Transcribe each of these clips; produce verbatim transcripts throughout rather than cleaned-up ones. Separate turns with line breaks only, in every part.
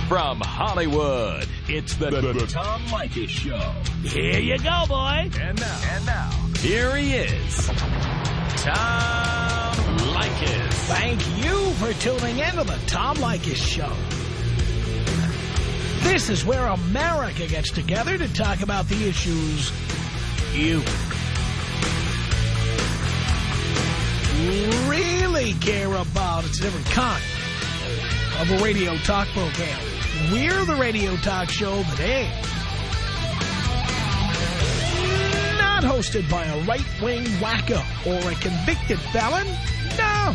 From Hollywood, it's the, the, the Tom Leykis Show.
Here you go, boy.
And now, and now, here he is, Tom Leykis.
Thank you for tuning in to the Tom Leykis Show. This is where America gets together to talk about the issues you really care about. It's a different kind of a radio talk program. We're the radio talk show that ain't not hosted by a right-wing wacko or a convicted felon. No.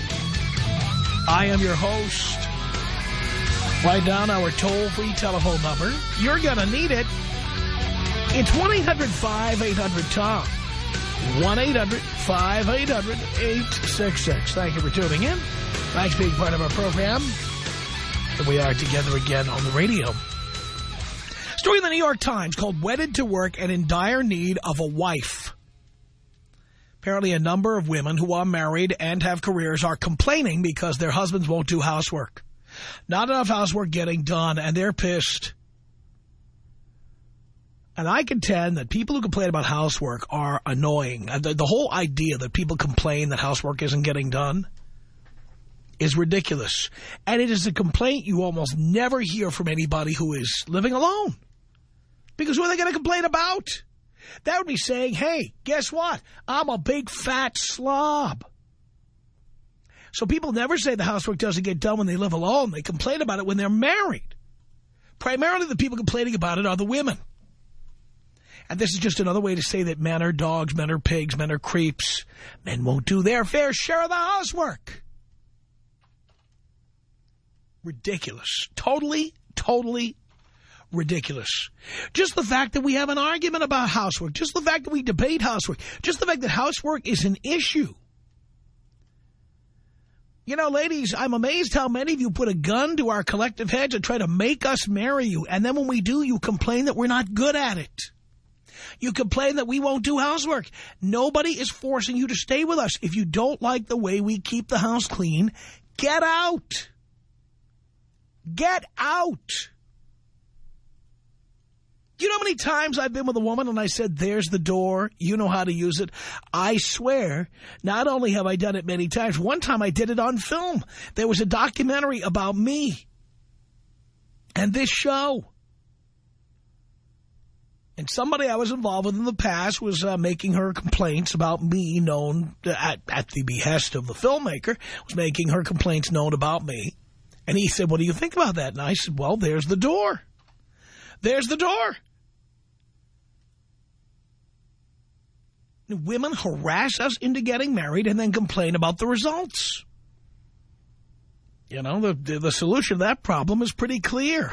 I am your host. Write down our toll-free telephone number. You're going to need it. It's one eight hundred five eight hundred Tom. one eight hundred five eight hundred eight six six. Thank you for tuning in. Thanks for being part of our program. And we are together again on the radio. Story in the New York Times called Wedded to Work and in Dire Need of a Wife. Apparently a number of women who are married and have careers are complaining because their husbands won't do housework. Not enough housework getting done, and they're pissed. And I contend that people who complain about housework are annoying. The, the whole idea that people complain that housework isn't getting done is ridiculous. And it is a complaint you almost never hear from anybody who is living alone. Because who are they going to complain about? That would be saying, hey, guess what? I'm a big fat slob. So people never say the housework doesn't get done when they live alone. They complain about it when they're married. Primarily the people complaining about it are the women. And this is just another way to say that men are dogs, men are pigs, men are creeps. Men won't do their fair share of the housework. Ridiculous. Totally, totally ridiculous. Just the fact that we have an argument about housework, just the fact that we debate housework, just the fact that housework is an issue. You know, ladies, I'm amazed how many of you put a gun to our collective heads and try to make us marry you. And then when we do, you complain that we're not good at it. You complain that we won't do housework. Nobody is forcing you to stay with us. If you don't like the way we keep the house clean, get out. Get out. You know how many times I've been with a woman and I said, there's the door, you know how to use it? I swear, not only have I done it many times, one time I did it on film. There was a documentary about me and this show. And somebody I was involved with in the past was uh, making her complaints about me known, at, at the behest of the filmmaker, was making her complaints known about me. And he said, what do you think about that? And I said, well, there's the door. There's the door. Women harass us into getting married and then complain about the results. You know, the, the, the solution to that problem is pretty clear.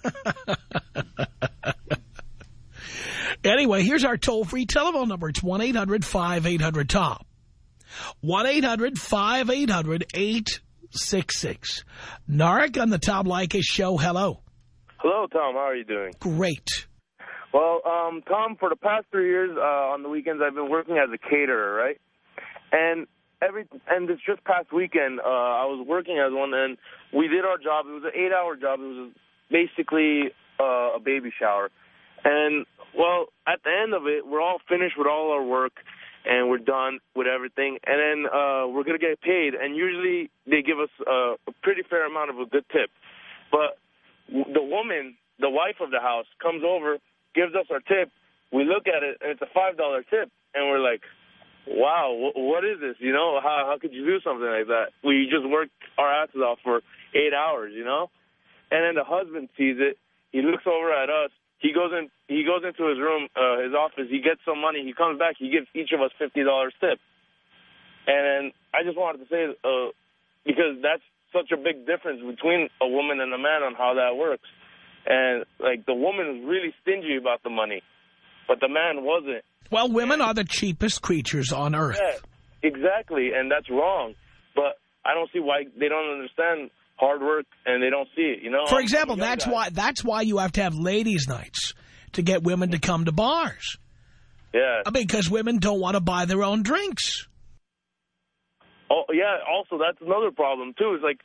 Anyway, here's our toll-free telephone number. It's one eight hundred five eight hundred Tom. one eight hundred five eight hundred eight six six. Narek on the Tom Leykis Show. Hello.
Hello, Tom. How are you doing?
Great.
Well, um, Tom, for the past three years, uh, on the weekends, I've been working as a caterer, right? And every and this just past weekend, uh, I was working as one, and we did our job. It was an eight-hour job. It was basically uh, a baby shower. And, well, at the end of it, we're all finished with all our work, and we're done with everything. And then uh, we're going to get paid. And usually they give us uh, a pretty fair amount of a good tip. But the woman, the wife of the house, comes over, gives us our tip. We look at it, and it's a five dollar tip. And we're like, wow, what is this? You know, how, how could you do something like that? We just worked our asses off for eight hours, you know? And then the husband sees it. He looks over at us. He goes in. He goes into his room, uh, his office. He gets some money. He comes back. He gives each of us fifty dollars tip. And I just wanted to say, uh, because that's such a big difference between a woman and a man on how that works. And, like, the woman is really stingy about the money, but the man wasn't.
Well, women are the cheapest creatures on earth.
Yeah, exactly, and that's wrong. But I don't see why they don't understand hard work and they don't see it, you know?
For example, that's guys. why that's why you have to have ladies' nights to get women to come to bars.
Yeah.
Because women don't want to buy their own drinks.
Oh, yeah, also, that's another problem, too. It's like,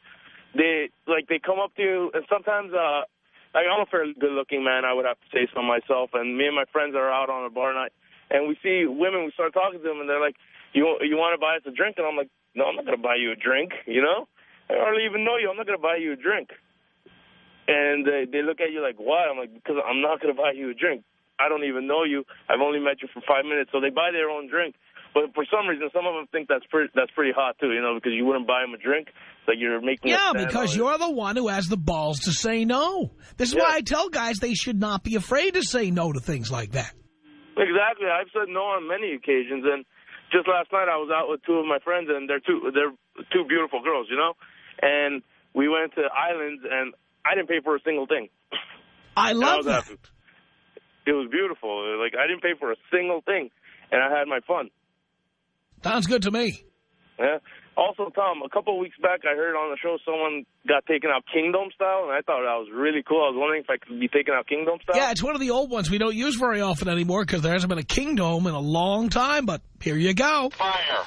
they like they come up to you, and sometimes uh, like I'm a fairly good-looking man, I would have to say so myself, and me and my friends are out on a bar night, and we see women, we start talking to them, and they're like, you you want to buy us a drink? And I'm like, no, I'm not going to buy you a drink, you know? I hardly even know you. I'm not going to buy you a drink. And they, they look at you like, why? I'm like, because I'm not going to buy you a drink. I don't even know you. I've only met you for five minutes. So they buy their own drink. But for some reason, some of them think that's pretty, that's pretty hot, too, you know, because you wouldn't buy them a drink. It's like you're making
Yeah,
a stand
because you're the one who has the balls to say no. This is
Yeah.
why I tell guys they should not be afraid to say no to things like that.
Exactly. I've said no on many occasions. And just last night I was out with two of my friends, and they're two, they're two beautiful girls, you know. And we went to islands, and I didn't pay for a single thing.
I love
I was
that.
happy. It was beautiful. Like, I didn't pay for a single thing, and I had my fun.
Sounds good to me.
Yeah. Also, Tom, a couple of weeks back, I heard on the show someone got taken out Kingdom style, and I thought that was really cool. I was wondering if I could be taken out Kingdom style.
Yeah, it's one of the old ones we don't use very often anymore because there hasn't been a Kingdom in a long time, but here you go.
Fire.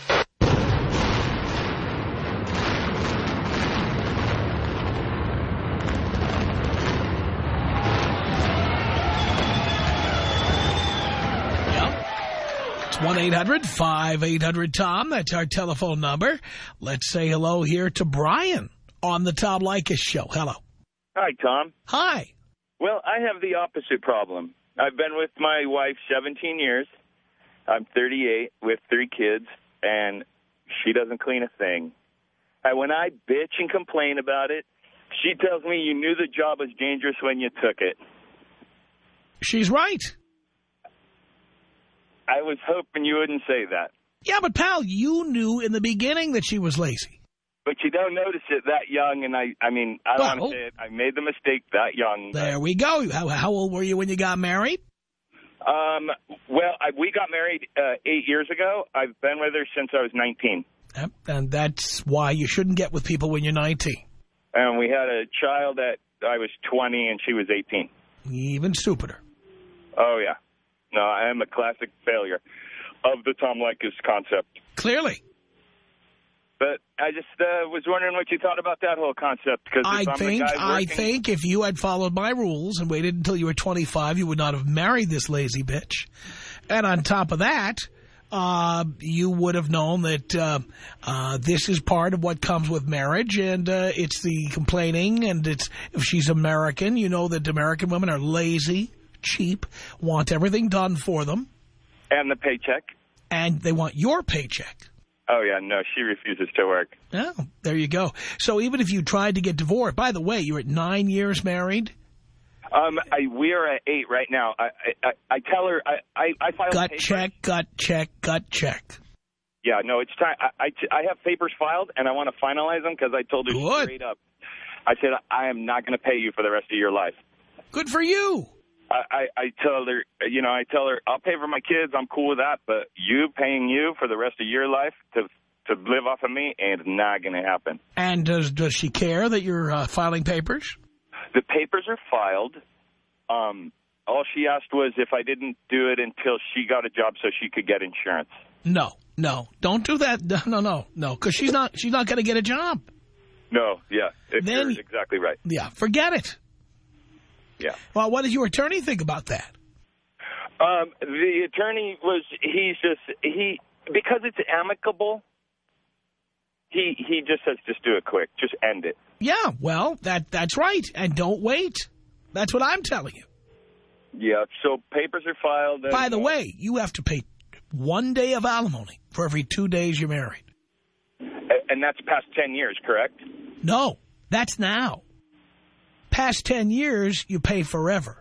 one eight hundred five eight hundred Tom. That's our telephone number. Let's say hello here to Brian on the Tom Leykis show. Hello.
Hi, Tom.
Hi.
Well, I have the opposite problem. I've been with my wife seventeen years. I'm thirty-eight with three kids, and she doesn't clean a thing. And when I bitch and complain about it, she tells me you knew the job was dangerous when you took it.
She's right.
I was hoping you wouldn't say that.
Yeah, but, pal, you knew in the beginning that she was lazy.
But you don't notice it that young, and I I mean, I don't
Well,
want to say it. I made the mistake that young.
There we go. How, how old were you when you got married?
Um, well, I, we got married uh, eight years ago. I've been with her since I was nineteen.
Yep, and that's why you shouldn't get with people when you're nineteen.
And we had a child that I was twenty, and she was eighteen.
Even stupider.
Oh, yeah. No, I am a classic failure of the Tom Leykis concept.
Clearly.
But I just uh, was wondering what you thought about that whole concept. Because
I
I'm
think,
the guy
I
working...
think if you had followed my rules and waited until you were twenty-five, you would not have married this lazy bitch. And on top of that, uh, you would have known that uh, uh, this is part of what comes with marriage, and uh, it's the complaining, and it's if she's American, you know that American women are lazy, cheap, want everything done for them.
And the paycheck.
And they want your paycheck.
Oh, yeah, no, she refuses to work.
Oh, there you go. So even if you tried to get divorced, by the way, you're at nine years married?
Um, I, we are at eight right now. I I, I tell her, I, I, I file
Gut
papers.
check, gut check, gut check.
Yeah, no, it's time. I, I, I have papers filed, and I want to finalize them because I told her
Good.
straight up. I said, I am not going to pay you for the rest of your life.
Good for you.
I, I, I tell her, you know, I tell her, I'll pay for my kids. I'm cool with that. But you paying you for the rest of your life to to live off of me ain't not going to happen.
And does does she care that you're uh, filing papers?
The papers are filed. Um, all she asked was if I didn't do it until she got a job so she could get insurance.
No, no, don't do that. No, no, no, because she's not she's not going to get a job.
No, yeah, it,
Then-
you're exactly right.
Yeah, forget it.
Yeah.
Well, what does your attorney think about that?
Um, the attorney was, he's just, he, because it's amicable, he he just says, just do it quick. Just end it.
Yeah, well, that that's right. And don't wait. That's what I'm telling you.
Yeah, so papers are filed. And,
By the
uh,
way, you have to pay one day of alimony for every two days you're married.
And that's past ten years, correct?
No, that's now. Past ten years, you pay forever.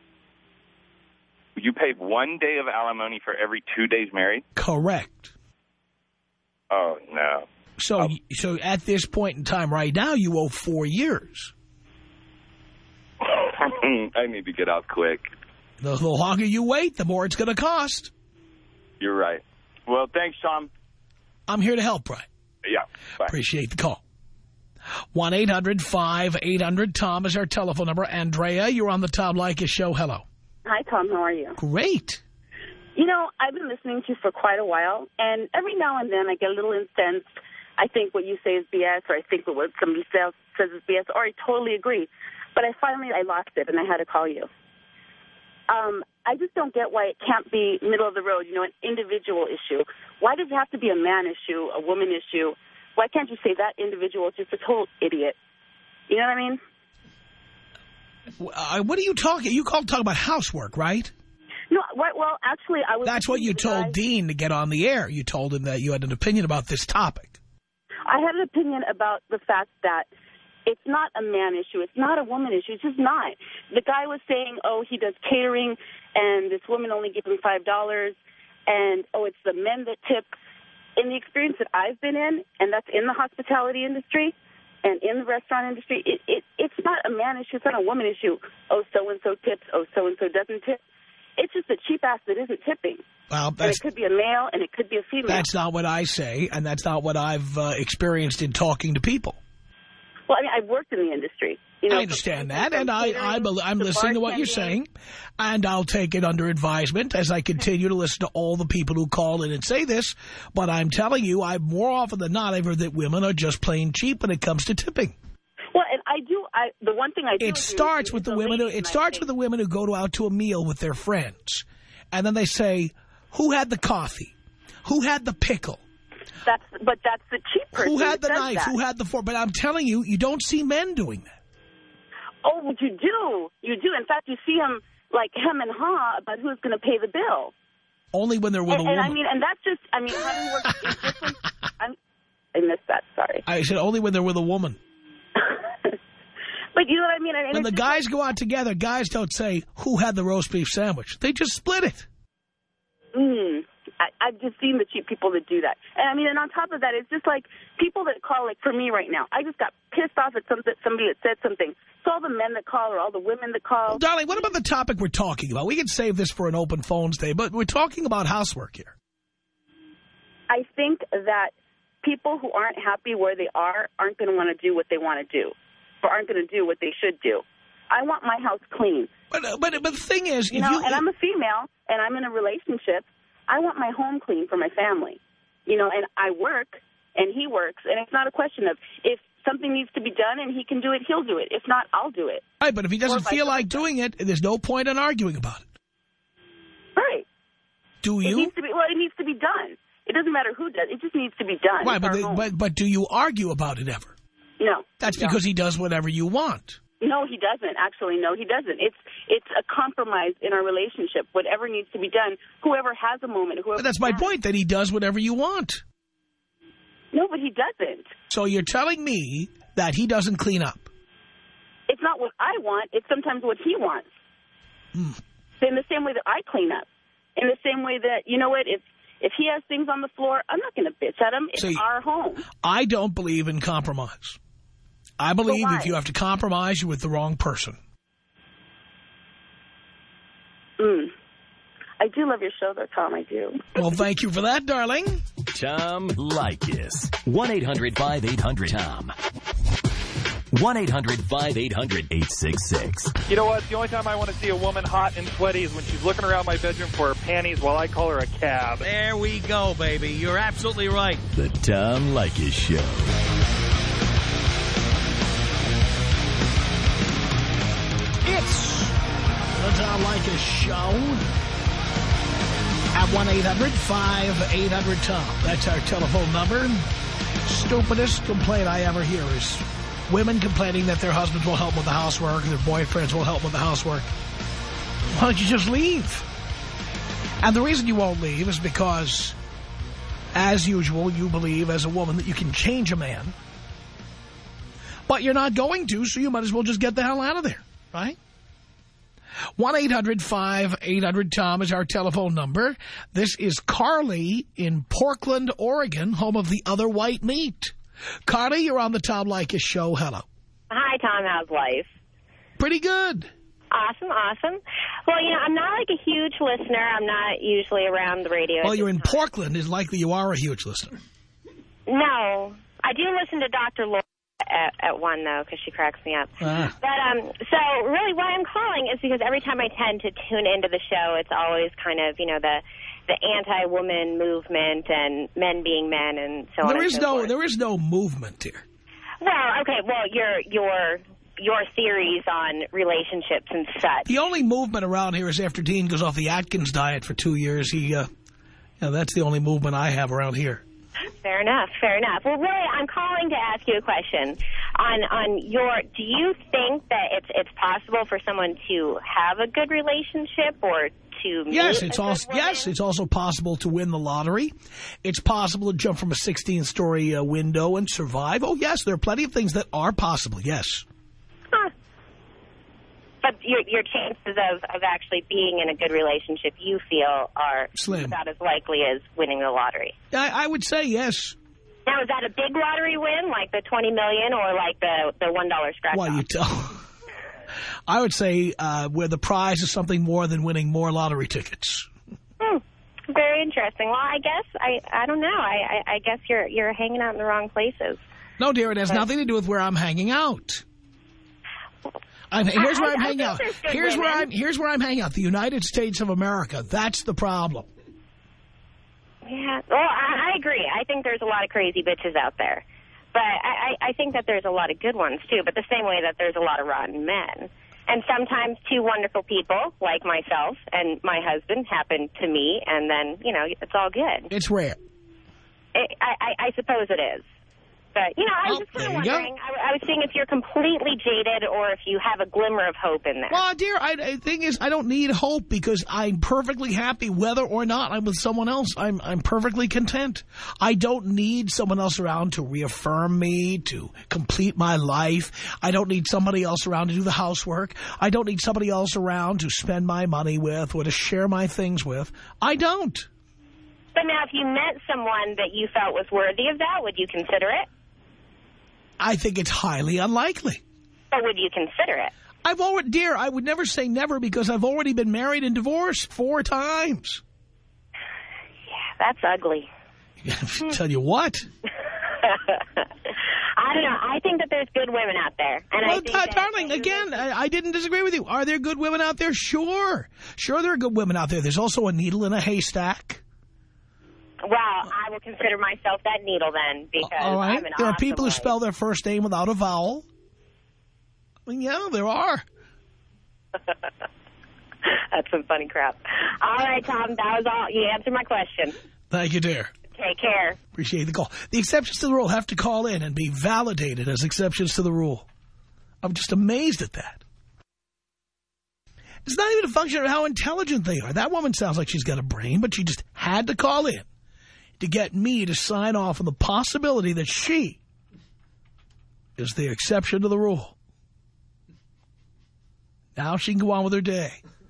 You pay one day of alimony for every two days married?
Correct.
Oh, no.
So,
Oh.
so at this point in time right now, you owe four years.
I need to get out quick.
The, the longer you wait, the more it's going to cost.
You're right. Well, thanks, Tom.
I'm here to help, Brian.
Yeah, bye.
Appreciate the call. one eight hundred five eight hundred Tom is our telephone number. Andrea, you're on the Tom Leykis show. Hello.
Hi, Tom. How are you?
Great.
You know, I've been listening to you for quite a while, and every now and then I get a little incensed I think what you say is B S, or I think what somebody else says is B S, or I totally agree. But I finally, I lost it, and I had to call you. Um, I just don't get why it can't be middle of the road, you know, an individual issue. Why does it have to be a man issue, a woman issue? Why can't you say that individual is just a total idiot? You know what I mean?
Uh, what are you talking? You called talk about housework, right?
No, well, actually, I was...
That's what you told guy. Dean to get on the air. You told him that you had an opinion about this topic.
I had an opinion about the fact that it's not a man issue. It's not a woman issue. It's just not. The guy was saying, oh, he does catering, and this woman only gives him five dollars, and, oh, it's the men that tip. In the experience that I've been in, and that's in the hospitality industry and in the restaurant industry, it, it it's not a man issue. It's not a woman issue. Oh, so-and-so tips. Oh, so-and-so doesn't tip. It's just a cheap ass that isn't tipping.
Well, that's,
and it could be a male and it could be a female.
That's not what I say, and that's not what I've uh, experienced in talking to people.
Well, I mean, I've worked in the industry. You know,
I understand that, and I, I, I'm listening to what you're saying, and I'll take it under advisement as I continue to listen to all the people who call in and say this, but I'm telling you, I more often than not, I've heard that women are just plain cheap when it comes to tipping.
Well, and I do, I, the one thing I do...
It starts with the women who, it starts with the women who go to, out to a meal with their friends, and then they say, who had the coffee? Who had the pickle?
That's, but that's the cheap person.
Who had the knife?
That.
Who had the fork? But I'm telling you, you don't see men doing that.
Oh, but you do. You do. In fact, you see them like hem and haw about who's going to pay the bill.
Only when they're with
and,
a woman.
And I mean, and that's just, I mean, having worked in different, I'm, I missed that, sorry.
I said only when they're with a woman.
But you know what I mean? And
when the guys go out together, guys don't say, who had the roast beef sandwich? They just split it.
Mm. I, I've just seen the cheap people that do that. And I mean, and on top of that, it's just like people that call, like for me right now, I just got pissed off at some, somebody that said something. It's all the men that call or all the women that call.
Well, darling, what about the topic we're talking about? We can save this for an open phones day, but we're talking about housework here.
I think that people who aren't happy where they are aren't going to want to do what they want to do, or aren't going to do what they should do. I want my house clean.
But uh, but, but the thing is...
You
if
know,
you,
and I'm a female, and I'm in a relationship. I want my home clean for my family. You know, and I work, and he works, and it's not a question of if something needs to be done and he can do it, he'll do it. If not, I'll do it.
Right, but if he doesn't feel like doing it, there's no point in arguing about it.
Right.
Do you?
It needs to be, well, it needs to be done. It doesn't matter who does it. It just needs to be done.
Right, but, they, but but do you argue about it ever?
No.
That's
no.
because he does whatever you want.
No, he doesn't. Actually, no, he doesn't. It's it's a compromise in our relationship. Whatever needs to be done, whoever has a moment, whoever.
But that's my
has.
point, that he does whatever you want.
No, but he doesn't.
So you're telling me that he doesn't clean up?
It's not what I want. It's sometimes what he wants.
Hmm.
In the same way that I clean up. In the same way that, you know what, if, if he has things on the floor, I'm not going to bitch at him. It's
See,
our home.
I don't believe in compromise. I believe if you have to compromise, you're with the wrong person.
Mm. I do love your show, though, Tom. I do.
Well, thank you for that, darling.
Tom Leykis. one eight hundred five eight hundred Tom. one eight hundred five eight hundred eight six six.
You know what? The only time I want to see a woman hot and sweaty is when she's looking around my bedroom for her panties while I call her a cab.
There we go, baby. You're absolutely right. The Tom Leykis Show.
It's the Tom Leykis Show at one eight hundred five eight hundred Tom. That's our telephone number. Stupidest complaint I ever hear is women complaining that their husbands will help with the housework, their boyfriends will help with the housework. Why don't you just leave? And the reason you won't leave is because, as usual, you believe as a woman that you can change a man. But you're not going to, so you might as well just get the hell out of there, right? one eight hundred five eight hundred Tom is our telephone number. This is Carly in Portland, Oregon, home of the other white meat. Carly, you're on the Tom Leykis Show. Hello.
Hi, Tom. How's life?
Pretty good.
Awesome, awesome. Well, you know, I'm not like a huge listener. I'm not usually around the radio.
Well, you're in time. Portland. It's likely you are a huge listener.
No. I do listen to Doctor Laura at, at one, though, because she cracks me up.
Ah.
But, um, so, really, why I'm calling is because every time I tend to tune into the show, it's always kind of, you know, the the anti-woman movement and men being men and so on
There
and
is
so
no,
forth.
there is no movement here.
Well, okay, well, your your your theories on relationships and such.
The only movement around here is after Dean goes off the Atkins diet for two years. He, uh, you know, that's the only movement I have around here.
Fair enough, fair enough. Well, Roy, I'm calling to ask you a question. On on your, do you think that it's it's possible for someone to have a good relationship or to meet
Yes,
a
it's
good
also
woman?
yes, it's also possible to win the lottery. It's possible to jump from a sixteen-story uh, window and survive. Oh, yes, there are plenty of things that are possible. Yes.
Huh. But your your chances of, of actually being in a good relationship, you feel, are
Slim.
about as likely as winning the lottery.
I, I would say yes.
Now, is that a big lottery win, like the twenty million dollars, or like the the one dollar scratch
Well,
off?
you tell. I would say uh, where the prize is something more than winning more lottery tickets.
Hmm. Very interesting. Well, I guess I I don't know. I, I I guess you're you're hanging out in the wrong places.
No, dear, it has
But-
nothing to do with where I'm hanging out. I'm, here's where
I-
I'm
I
hanging
think
out.
there's good
Here's where
women.
I'm. Here's where I'm hanging out. The United States of America. That's the problem.
Yeah. Well, I, I agree. I think there's a lot of crazy bitches out there, but I, I I think that there's a lot of good ones too. But the same way that there's a lot of rotten men, and sometimes two wonderful people like myself and my husband happen to me, and then you know it's all good.
It's rare.
It, I, I I suppose it is. But, you know, I was
Oh,
just kind
there
of
you go.
wondering, I, I was seeing if you're completely jaded or if you have a glimmer of hope in there.
Well, dear, I, the thing is, I don't need hope because I'm perfectly happy whether or not I'm with someone else. I'm I'm perfectly content. I don't need someone else around to reaffirm me, to complete my life. I don't need somebody else around to do the housework. I don't need somebody else around to spend my money with or to share my things with. I don't.
But now if you met someone that you felt was worthy of that, would you consider it?
I think it's highly unlikely.
Or would you consider it?
I've already, dear, I would never say never because I've already been married and divorced four times.
Yeah, that's ugly.
Tell you what.
I don't know. I think that there's good women out there. And
Well,
I think
uh,
that
darling, again, I, I didn't disagree with you. Are there good women out there? Sure. Sure there are good women out there. There's also a needle in a haystack.
Well, I will consider myself that needle then because
All right.
I'm an
There are
awesome
people who
wife.
spell their first name without a vowel. I mean, yeah, there are.
That's some funny crap. All right, Tom, that was all. You answered my question.
Thank you, dear.
Take care.
Appreciate the call. The exceptions to the rule have to call in and be validated as exceptions to the rule. I'm just amazed at that. It's not even a function of how intelligent they are. That woman sounds like she's got a brain, but she just had to call in to get me to sign off on the possibility that she is the exception to the rule. Now she can go on with her day.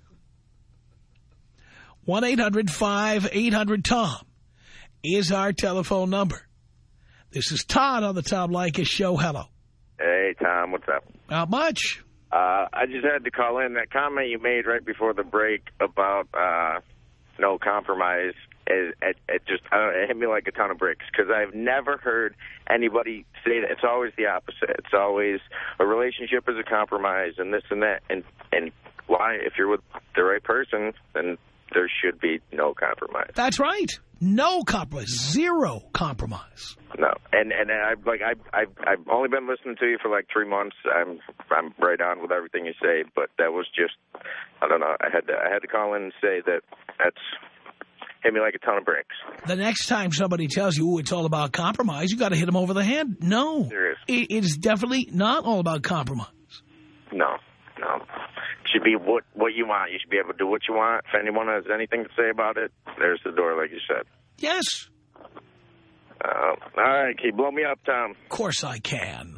one eight hundred five eight hundred Tom is our telephone number. This is Todd on the Tom Leykis Show. Hello.
Hey, Tom, what's up?
Not much.
Uh, I just had to call in. That comment you made right before the break about uh, no compromise, it, it, it just uh, it hit me like a ton of bricks because I've never heard anybody say that. It's always the opposite. It's always a relationship is a compromise and this and that. And, and why, if you're with the right person, then there should be no compromise.
That's right. No compromise. Zero compromise.
No, and and I like I I I've only been listening to you for like three months. I'm I'm right on with everything you say, but that was just I don't know. I had to I had to call in and say that that's hit me like a ton of bricks.
The next time somebody tells you, ooh, it's all about compromise, you got to hit them over the head. No,
Serious.
it, it is definitely not all about compromise.
No, no. It should be what what you want. You should be able to do what you want. If anyone has anything to say about it, there's the door, like you said.
Yes.
Uh, all right, can you blow me up, Tom?
Of course I can.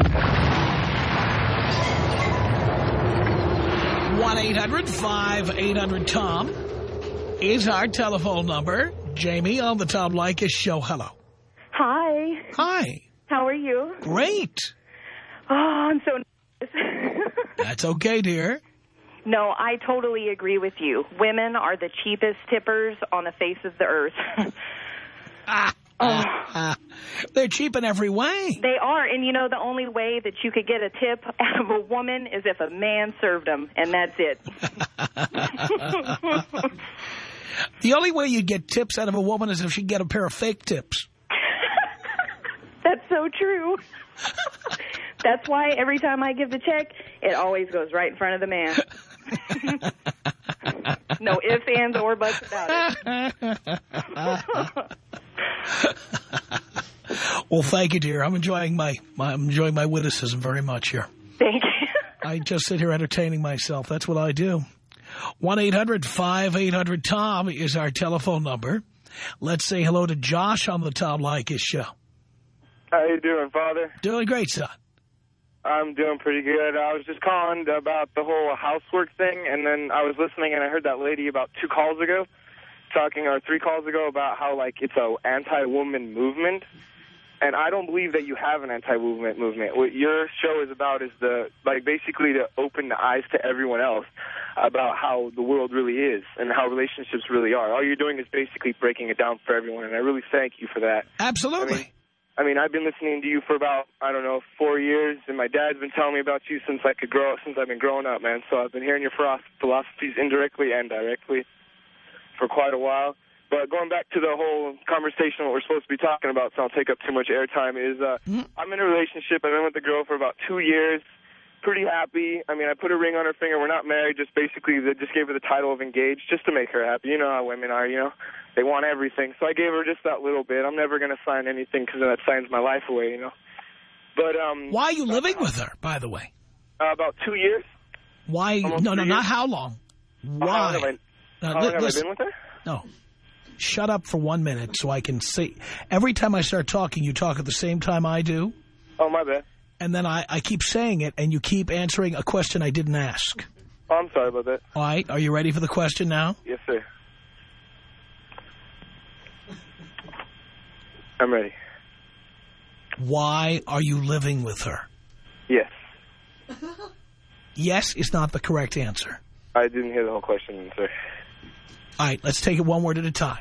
one eight hundred five eight hundred Tom is our telephone number. Jamie on the Tom Leykis Show. Hello.
Hi.
Hi.
How are you?
Great.
Oh, I'm so nervous.
That's okay, dear.
No, I totally agree with you. Women are the cheapest tippers on the face of the earth.
ah,
oh.
ah, ah. They're cheap in every way.
They are, and you know, the only way that you could get a tip out of a woman is if a man served them, and that's it.
The only way you'd get tips out of a woman is if she'd get a pair of fake tips.
That's so true. That's why every time I give the check, it always goes right in front of the man. No ifs, ands, or buts about it.
Well, thank you, dear. I'm enjoying my, my I'm enjoying my witticism very much here.
Thank you.
I just sit here entertaining myself. That's what I do. one eight hundred five eight hundred Tom is our telephone number. Let's say hello to Josh on the Tom Leykis show.
How you doing, Father?
Doing great, son.
I'm doing pretty good. I was just calling about the whole housework thing, and then I was listening, and I heard that lady about two calls ago talking, or three calls ago, about how, like, it's a anti-woman movement. And I don't believe that you have an anti-movement movement. What your show is about is the, like, basically to open the eyes to everyone else about how the world really is and how relationships really are. All you're doing is basically breaking it down for everyone, and I really thank you for that.
Absolutely.
I mean, I mean, I've been listening to you for about, I don't know, four years, and my dad's been telling me about you since I could grow, since I've been growing up, man. So I've been hearing your philosophies indirectly and directly for quite a while. But going back to the whole conversation, what we're supposed to be talking about, so I'll take up too much airtime, is uh, mm-hmm. I'm in a relationship. I've been with the girl for about two years. Pretty happy. I mean, I put a ring on her finger. We're not married. Just basically, they just gave her the title of engaged just to make her happy. You know how women are, you know. They want everything. So I gave her just that little bit. I'm never going to sign anything because that signs my life away, you know. But um,
why are you living with her, by the way?
Uh, about two years.
Why?
Almost
no, no,
years.
not how long. Why?
How long have I,
uh,
how long have I been with her?
No. Shut up for one minute so I can see. Every time I start talking, you talk at the same time I do.
Oh, my bad.
And then I, I keep saying it, and you keep answering a question I didn't ask.
Oh, I'm sorry about that.
All right. Are you ready for the question now?
Yes, sir. I'm ready.
Why are you living with her?
Yes.
Yes is not the correct answer.
I didn't hear the whole question, sir.
All right. Let's take it one word at a time.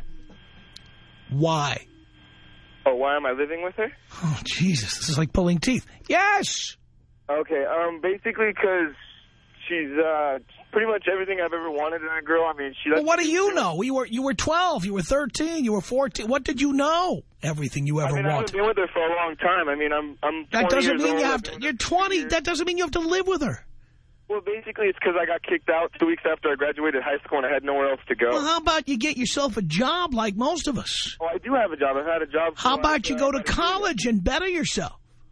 Why?
Oh, why am I living with her?
Oh, Jesus. This is like pulling teeth. Yes!
Okay, um, basically because she's uh, pretty much everything I've ever wanted in a girl. I mean, she.
Well, what do you know? You were you were twelve, you were thirteen, you were fourteen. What did you know? Everything you ever
I mean,
wanted.
I've been with her for a long time. I mean, I'm I'm.
That doesn't mean
old.
you have to. You're twenty. That doesn't mean you have to live with her.
Well, basically, it's because I got kicked out two weeks after I graduated high school and I had nowhere else to go.
Well, how about you get yourself a job like most of us?
Oh, I do have a job. I've had a job.
How about
last,
you
uh,
go to college and better yourself?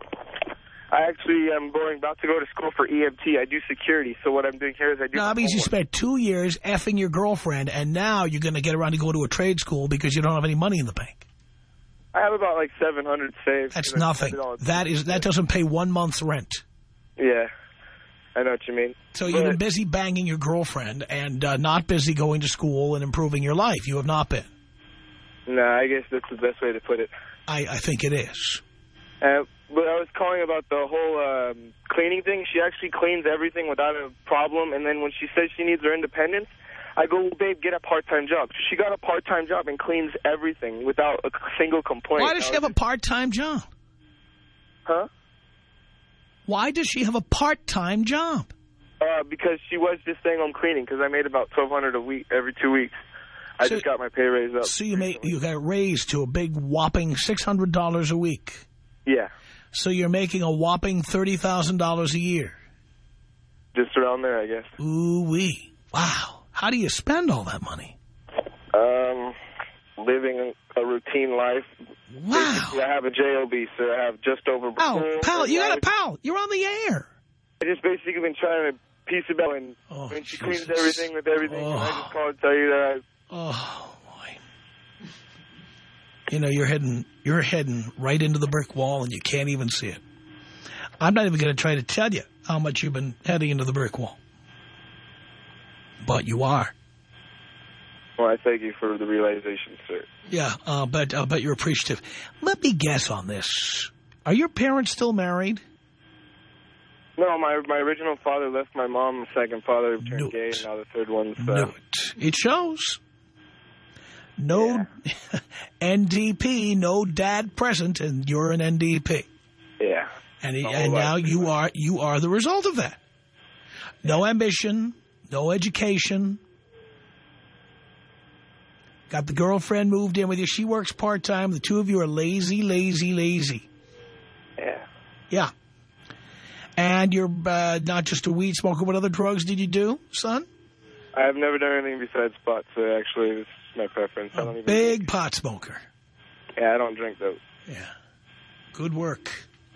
I actually am going about to go to school for E M T. I do security, so what I'm doing here is I do...
No, that means you spent two years effing your girlfriend, and now you're going to get around to go to a trade school because you don't have any money in the bank.
I have about like seven hundred saved.
That's nothing. That is that doesn't pay one month's rent.
Yeah, I know what you mean.
So
but,
you've been busy banging your girlfriend and uh, not busy going to school and improving your life. You have not been.
No, nah, I guess that's the best way to put it.
I, I think it is.
Uh, but I was calling about the whole um, cleaning thing. She actually cleans everything without a problem, and then when she says she needs her independence, I go, well, babe, get a part-time job. So she got a part-time job and cleans everything without a single complaint.
Why does she have a part-time job?
Huh?
Why does she have a part-time job?
Uh, because she was just staying home cleaning, because I made about twelve hundred dollars a week every two weeks. I so, just got my pay raised up.
So you made you got raised to a big whopping six hundred dollars a week.
Yeah.
So you're making a whopping thirty thousand dollars a year.
Just around there, I guess.
Ooh-wee. Wow. How do you spend all that money?
Um, living a routine life.
Wow.
Basically, I have a J O B, so I have just over...
Oh, pal, you got a pal. You're on the air.
I just basically been trying to piece it out, and
oh,
when she
Jesus.
cleans everything with everything,
oh.
and I just called to tell you that I...
Oh, boy. You know, you're heading, you're heading right into the brick wall, and you can't even see it. I'm not even going to try to tell you how much you've been heading into the brick wall. But you are.
Well, I thank you for the realization, sir.
Yeah, uh, but uh, but you're appreciative. Let me guess on this. Are your parents still married?
No, my my original father left my mom. The second father turned
Knew
gay,
it.
and now the third one's... Uh,
Knew it. It shows. No
yeah.
N D P, no dad present, and you're an N D P.
Yeah.
And, he, and now you are you are the result of that. No ambition, no education. Got the girlfriend moved in with you. She works part-time. The two of you are lazy, lazy, lazy.
Yeah.
Yeah. And you're uh, not just a weed smoker. What other drugs did you do, son?
I've never done anything besides pot, so actually this is my preference. I don't
A
even
big
drink.
pot smoker.
Yeah, I don't drink those.
Yeah. Good work.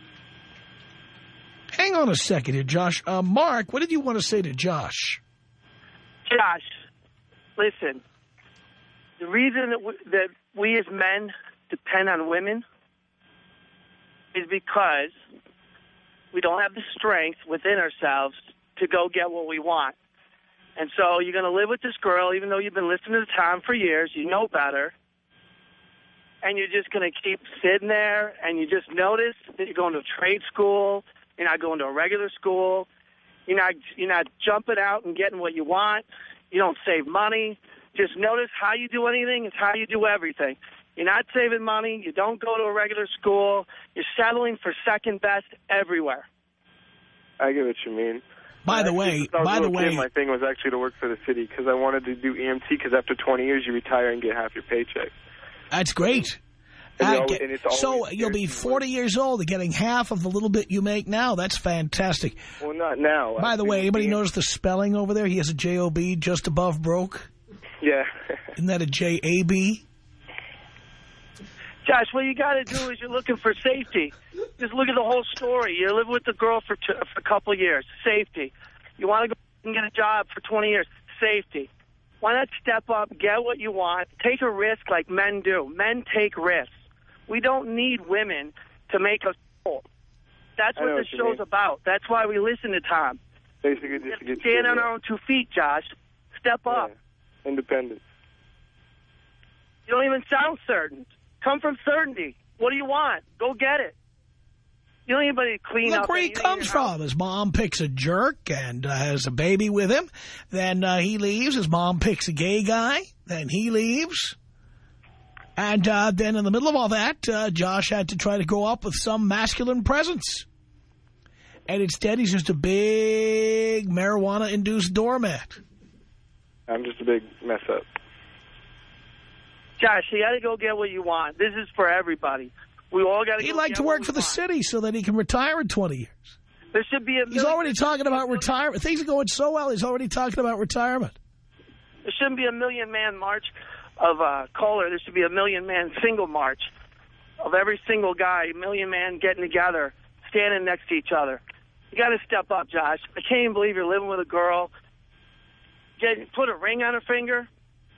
Hang on a second here, Josh. Uh, Mark, what did you want to say to Josh?
Josh, listen. The reason that we, that we as men depend on women is because we don't have the strength within ourselves to go get what we want. And so you're going to live with this girl, even though you've been listening to Tom for years, you know better, and you're just going to keep sitting there, and you just notice that you're going to trade school, you're not going to a regular school, you're not, you're not jumping out and getting what you want, you don't save money. Just notice how you do anything is how you do everything. You're not saving money, you don't go to a regular school, you're settling for second best everywhere.
I get what you mean.
By the way, by the way,
my thing was actually to work for the city because I wanted to do E M T because after twenty years you retire and get half your paycheck.
That's great.
And
Uh,
always,
get,
and it's
so you'll be forty years old and getting half of the little bit you make now. That's fantastic.
Well, not now.
By the way, anybody notice the spelling over there? He has a J O B just above broke.
Yeah.
Isn't that a J A B?
Josh, what you got to do is you're looking for safety. Just look at the whole story. You're living with the girl for, two, for a couple of years. Safety. You want to go and get a job for twenty years. Safety. Why not step up, get what you want, take a risk like men do. Men take risks. We don't need women to make us whole. That's what
know
this
what you
show's
mean.
about. That's why we listen to Tom.
Basically, just to get
Stand on our own two feet, Josh. Step up.
Yeah. Independence.
You don't even sound certain. Come from certainty. What do you want? Go get it. You don't need anybody to clean
Look
up.
where he
anything
comes
in your house.
from. His mom picks a jerk and uh, has a baby with him. Then uh, he leaves. His mom picks a gay guy. Then he leaves. And uh, then in the middle of all that, uh, Josh had to try to grow up with some masculine presence. And instead, he's just a big marijuana-induced doormat.
I'm just a big mess up.
Josh, you got to go get what you want. This is for everybody. We all got to.
He'd like to work for the city so that he can retire in twenty years.
There should be a.
He's already talking about retirement. Things are going so well, he's already talking about retirement.
There shouldn't be a million-man march of uh, caller. There should be a million-man single march of every single guy, million-man getting together, standing next to each other. You got to step up, Josh. I can't even believe you're living with a girl. Get, put a ring on her finger.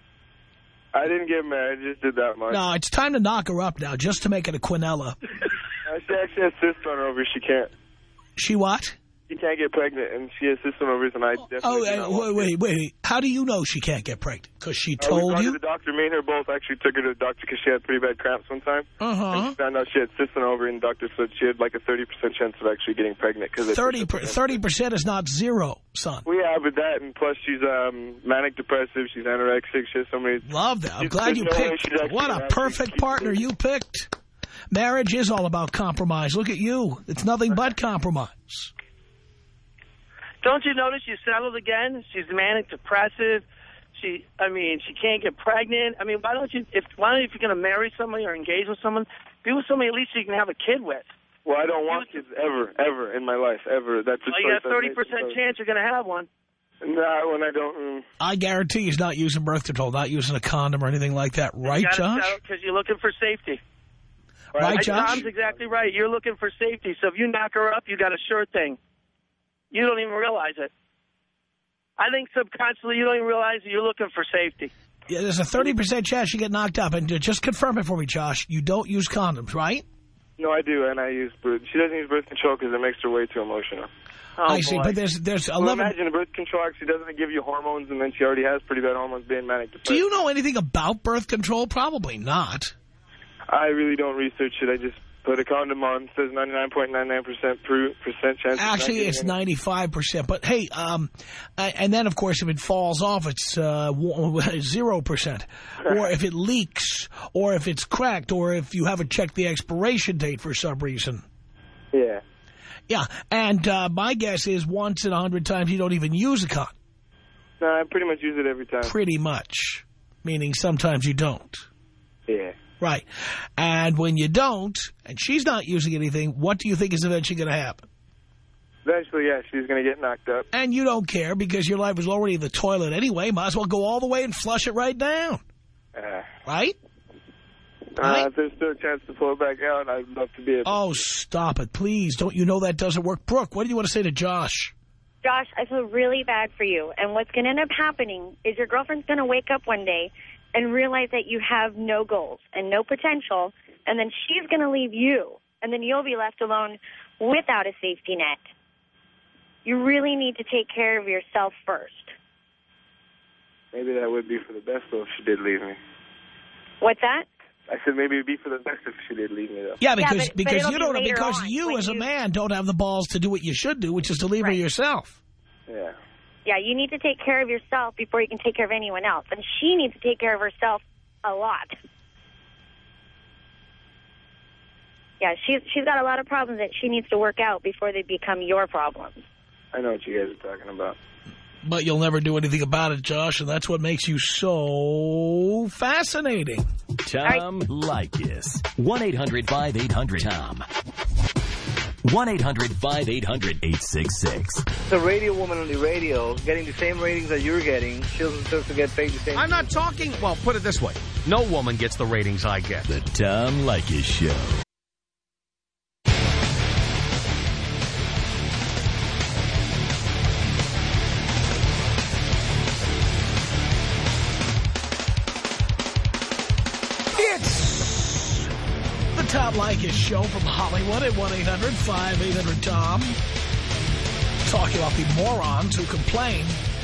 I didn't get married. I just did that much.
No, it's time to knock her up now, just to make it a quinella.
I she actually has cysts on her ovaries. She can't.
She what?
She can't get pregnant, and she has cysts on her ovaries, and I definitely
Oh,
do
uh,
not
wait,
want
wait, wait. How do you know she can't get pregnant? Because she
Uh, we
told
talked
you?
to the doctor. Me and her both actually took her to the doctor because she had pretty bad cramps one time.
Uh-huh.
And she found out she had cysts on her ovary, and the doctor said she had like a thirty percent chance of actually getting pregnant. Cause
thirty percent is not zero, son.
We have with that, and plus she's um, manic depressive. She's anorexic. She has so many.
Love that. I'm
She's-
glad you
there's no way
picked.
she's actually
What a
gonna
perfect partner you picked. Marriage is all about compromise. Look at you. It's nothing but compromise.
Don't you notice you settled again? She's manic depressive. She, I mean, she can't get pregnant. I mean, why don't you, if, why don't you, if you're going to marry somebody or engage with someone, be with somebody at least you can have a kid with.
Well, I don't want kids ever, ever in my life, ever. That's a
Well, you
choice
got a
I've
thirty
made
percent
since I
chance you're going to have one.
was- Nah, when I don't. Mm.
I guarantee he's not using birth control, not using a condom or anything like that. Right, Josh?
Because you're looking for safety.
Right, Josh?
Tom's exactly right. You're looking for safety. So if you knock her up, you got a sure thing. You don't even realize it. I think subconsciously you don't even realize that you're looking for safety.
Yeah, there's a thirty percent chance you get knocked up. And just confirm it for me, Josh. You don't use condoms, right?
No, I do, and I use birth. She doesn't use birth control because it makes her way too emotional.
Oh,
I see, but there's there's
Well,
eleven.
imagine birth control actually doesn't give you hormones, and then she already has pretty bad hormones being manic depressive.
Do you know anything about birth control? Probably not.
I really don't research it. I just put a condom on. It says ninety-nine point nine nine percent percent chance. of not
Actually,
getting
it's
any-
ninety-five percent. But, hey, um, uh, and then, of course, if it falls off, it's uh, zero percent. Or if it leaks, or if it's cracked, or if you haven't checked the expiration date for some reason.
Yeah.
Yeah, and uh, my guess is once in a hundred times you don't even use a condom.
No, I pretty much use it every time.
Pretty much. meaning sometimes you don't.
Yeah.
Right. And when you don't, and she's not using anything, what do you think is eventually going to happen?
Eventually, yeah, she's going to get knocked up.
And you don't care because your life is already in the toilet anyway. Might as well go all the way and flush it right down.
Uh,
right?
Uh,
right?
If there's still a chance to pull it back out, I'd love to be able
Oh,
to.
stop it, please. Don't you know that doesn't work? Brooke, what do you want to say to Josh?
Josh, I feel really bad for you. And what's going to end up happening is your girlfriend's going to wake up one day and realize that you have no goals and no potential, and then she's going to leave you, and then you'll be left alone without a safety net. You really need to take care of yourself first.
Maybe that would be for the best, though, if she did leave me.
What's that?
I said maybe it would be for the best if she did leave me, though.
Yeah, because
yeah, but,
because
but
you don't
be
because
on,
you as a
you...
man don't have the balls to do what you should do, which is to leave
right.
her yourself.
Yeah.
Yeah, you need to take care of yourself before you can take care of anyone else. And she needs to take care of herself a lot. Yeah, she's, she's got a lot of problems that she needs to work out before they become your problems.
I know what you guys are talking about.
But you'll never do anything about it, Josh, and that's what makes you so fascinating.
Tom Leykis. one eight hundred five eight hundred Tom. one eight hundred five eight hundred eight six six.
The radio woman on the radio getting the same ratings that you're getting, she doesn't supposed to get paid the same.
I'm not talking, well, put it this way. No woman gets the ratings I get.
The Tom Leykis Show.
It's the Tom Leykis Show from Hollywood at one eight hundred five eight hundred Tom. Talking about the morons who complain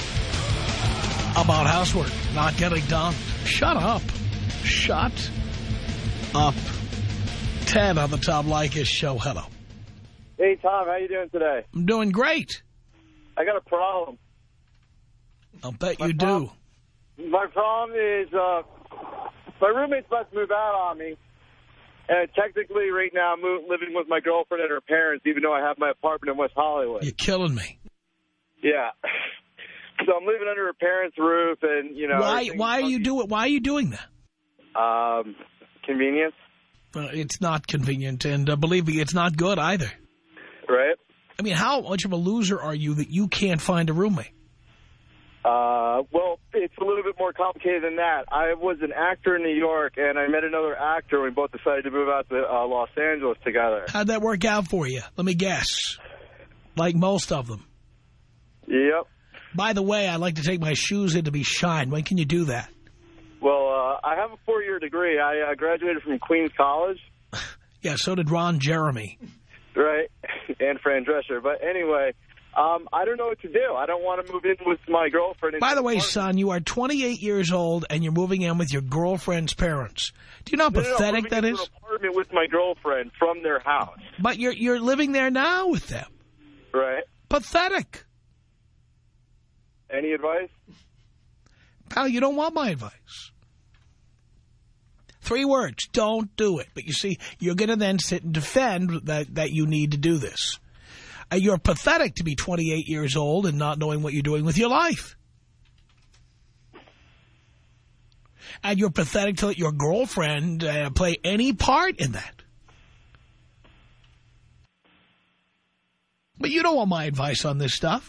about housework not getting done. Shut up. Shut up. Ted on the Tom Leykis Show. Hello.
Hey, Tom. How you doing today?
I'm doing great.
I got a problem.
I'll bet
my
you
problem,
do.
My problem is uh, my roommate's about to move out on me. And technically, right now, I'm living with my girlfriend and her parents, even though I have my apartment in West Hollywood.
You're killing me.
Yeah. So I'm living under her parents' roof, and, you know...
Why Why are you doing Why are you doing that?
Um, convenience.
Uh, it's not convenient, and uh, believe me, it's not good either.
Right?
I mean, how much of a loser are you that you can't find a roommate?
Uh, well, it's a little bit more complicated than that. I was an actor in New York, and I met another actor, and we both decided to move out to uh, Los Angeles together.
How'd that work out for you? Let me guess. Like most of them.
Yep.
By the way, I'd like to take my shoes in to be shined. When can you do that?
Well, uh, I have a four-year degree. I uh, graduated from Queens College.
Yeah, so did Ron Jeremy.
Right, and Fran Drescher. But anyway... Um, I don't know what to do. I don't want to move in with my girlfriend.
By the way, son, you are twenty-eight years old and you're moving in with your girlfriend's parents. Do you know how
no,
pathetic
no,
that is?
An apartment with my girlfriend from their house.
But you're you're living there now with them.
Right.
Pathetic.
Any advice?
Pal, you don't want my advice. Three words, don't do it. But you see, you're going to then sit and defend that, that you need to do this. Uh, you're pathetic to be twenty-eight years old and not knowing what you're doing with your life. And you're pathetic to let your girlfriend uh, play any part in that. But you don't want my advice on this stuff.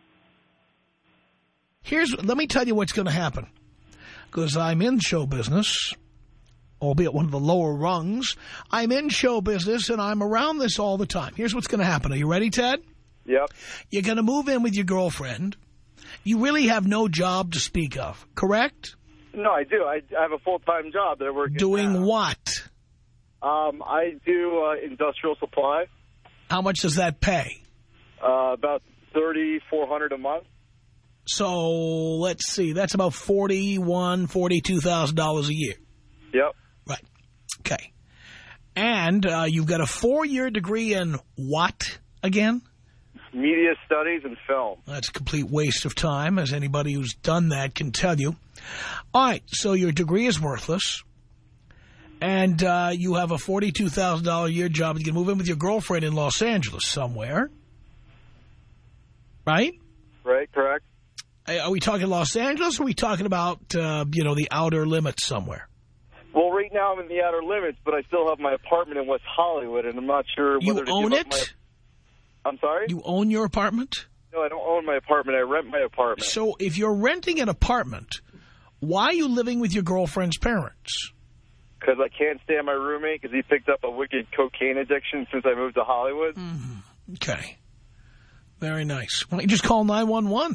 Here's, let me tell you what's going to happen. Because I'm in show business, albeit one of the lower rungs. I'm in show business, and I'm around this all the time. Here's what's going to happen. Are you ready, Ted?
Yep.
You're going to move in with your girlfriend. You really have no job to speak of, correct?
No, I do. I, I have a full-time job that I work in.
Doing
now.
what?
Um, I do uh, industrial supply.
How much does that pay?
Uh, about thirty-four hundred dollars a month.
So, let's see. That's about forty-one thousand dollars, forty-two thousand dollars a year.
Yep.
Right. Okay. And uh, you've got a four-year degree in what again?
Media studies and film.
That's a complete waste of time, as anybody who's done that can tell you. All right, so your degree is worthless, and uh, you have a forty-two thousand dollars a year job. You can move in with your girlfriend in Los Angeles somewhere, right?
Right, correct.
Are we talking Los Angeles, or are we talking about, uh, you know, the outer limits somewhere?
Well, right now I'm in the outer limits, but I still have my apartment in West Hollywood, and I'm not sure whether
you
to
own
give
it?
up my... I'm sorry?
You own your apartment?
No, I don't own my apartment. I rent my apartment.
So if you're renting an apartment, why are you living with your girlfriend's parents?
Because I can't stand my roommate because he picked up a wicked cocaine addiction since I moved to Hollywood.
Mm-hmm. Okay. Very nice. Why don't you just call nine one one?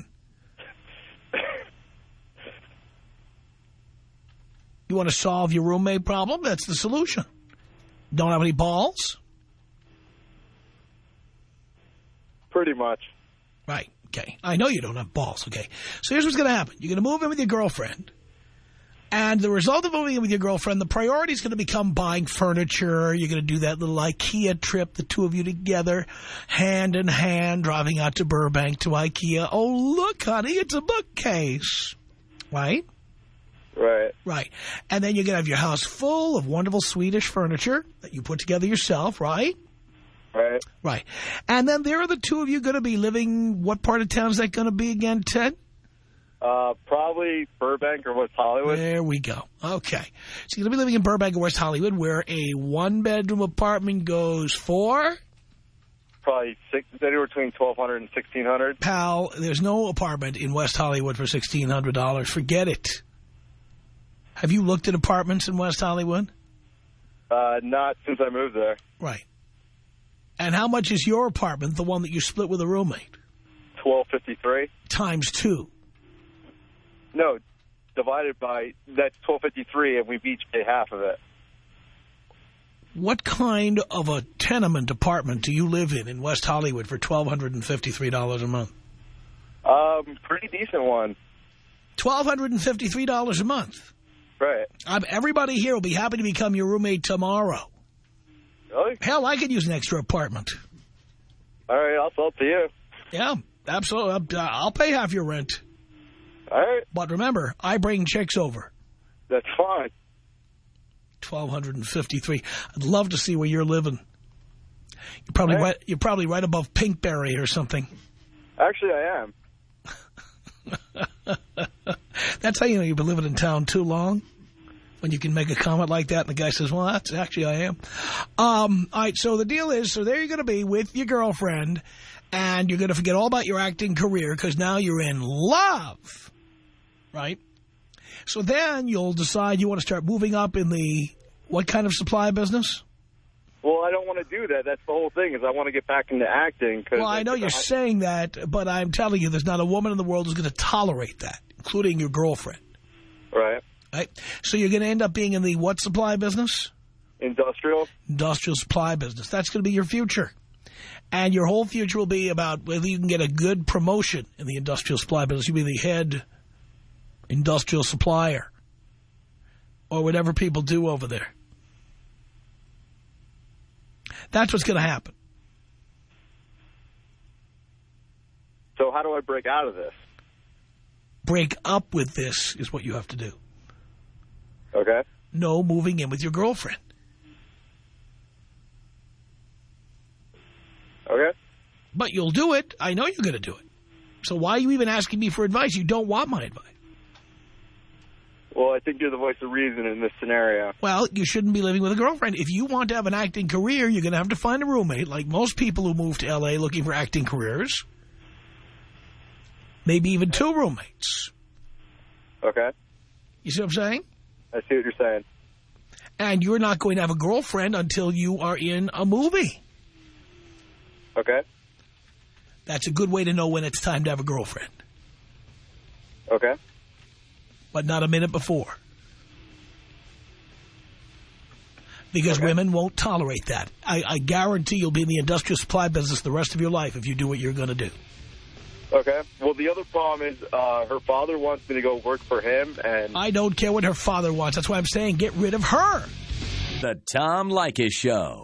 You want to solve your roommate problem? That's the solution. Don't have any balls?
Pretty much.
Right. Okay. I know you don't have balls. Okay. So here's what's going to happen. You're going to move in with your girlfriend. And the result of moving in with your girlfriend, the priority is going to become buying furniture. You're going to do that little IKEA trip, the two of you together, hand in hand, driving out to Burbank to IKEA. Oh, look, honey, it's a bookcase. Right?
Right.
Right. And then you're going to have your house full of wonderful Swedish furniture that you put together yourself, right?
Right.
Right. And then there are the two of you going to be living, what part of town is that going to be again, Ted?
Uh, probably Burbank or West Hollywood.
There we go. Okay. So you're going to be living in Burbank or West Hollywood, where a one-bedroom apartment goes for?
Probably six, anywhere between twelve hundred dollars and sixteen hundred dollars.
Pal, there's no apartment in West Hollywood for sixteen hundred dollars. Forget it. Have you looked at apartments in West Hollywood?
Uh, not since I moved there.
Right. And how much is your apartment, the one that you split with a roommate?
twelve fifty-three.
Times two.
No, divided by, that's twelve fifty-three, and we each pay half of it.
What kind of a tenement apartment do you live in in West Hollywood for twelve fifty-three dollars a month?
Um, pretty decent one.
twelve fifty-three dollars a month?
Right.
I'm, everybody here will be happy to become your roommate tomorrow.
Really?
Hell, I could use an extra apartment.
All right, I'll sell it to you.
Yeah, absolutely. I'll pay half your rent.
All right.
But remember, I bring chicks over.
That's fine.
twelve fifty-three. I'd love to see where you're living. You're probably right. right, you're probably right above Pinkberry or something.
Actually, I am.
That's how you know you've been living in town too long. When you can make a comment like that and the guy says, well, that's actually I am. Um, all right, so the deal is, so there you're going to be with your girlfriend, and you're going to forget all about your acting career because now you're in love, right? So then you'll decide you want to start moving up in the, what kind of supply business?
Well, I don't want to do that. That's the whole thing, is I want to get back into acting. Cause
well, I know you're I saying that, but I'm telling you there's not a woman in the world who's going to tolerate that, including your girlfriend.
Right.
Right. So you're going to end up being in the what supply business?
Industrial.
Industrial supply business. That's going to be your future. And your whole future will be about whether you can get a good promotion in the industrial supply business. You'll be the head industrial supplier or whatever people do over there. That's what's going to happen.
So how do I break out of this?
Break up with this is what you have to do.
Okay.
No moving in with your girlfriend.
Okay.
But you'll do it. I know you're going to do it. So why are you even asking me for advice? You don't want my advice.
Well, I think you're the voice of reason in this scenario.
Well, you shouldn't be living with a girlfriend. If you want to have an acting career, you're going to have to find a roommate, like most people who move to L A looking for acting careers. Maybe even two roommates.
Okay.
You see what I'm saying?
I see what you're saying.
And you're not going to have a girlfriend until you are in a movie.
Okay.
That's a good way to know when it's time to have a girlfriend.
Okay.
But not a minute before. Because
okay.
women won't tolerate that. I, I guarantee you'll be in the industrial supply business the rest of your life if you do what you're going to do.
Okay. Well, the other problem is uh, her father wants me to go work for him, and
I don't care what her father wants. That's why I'm saying get rid of her.
The Tom Leykis Show.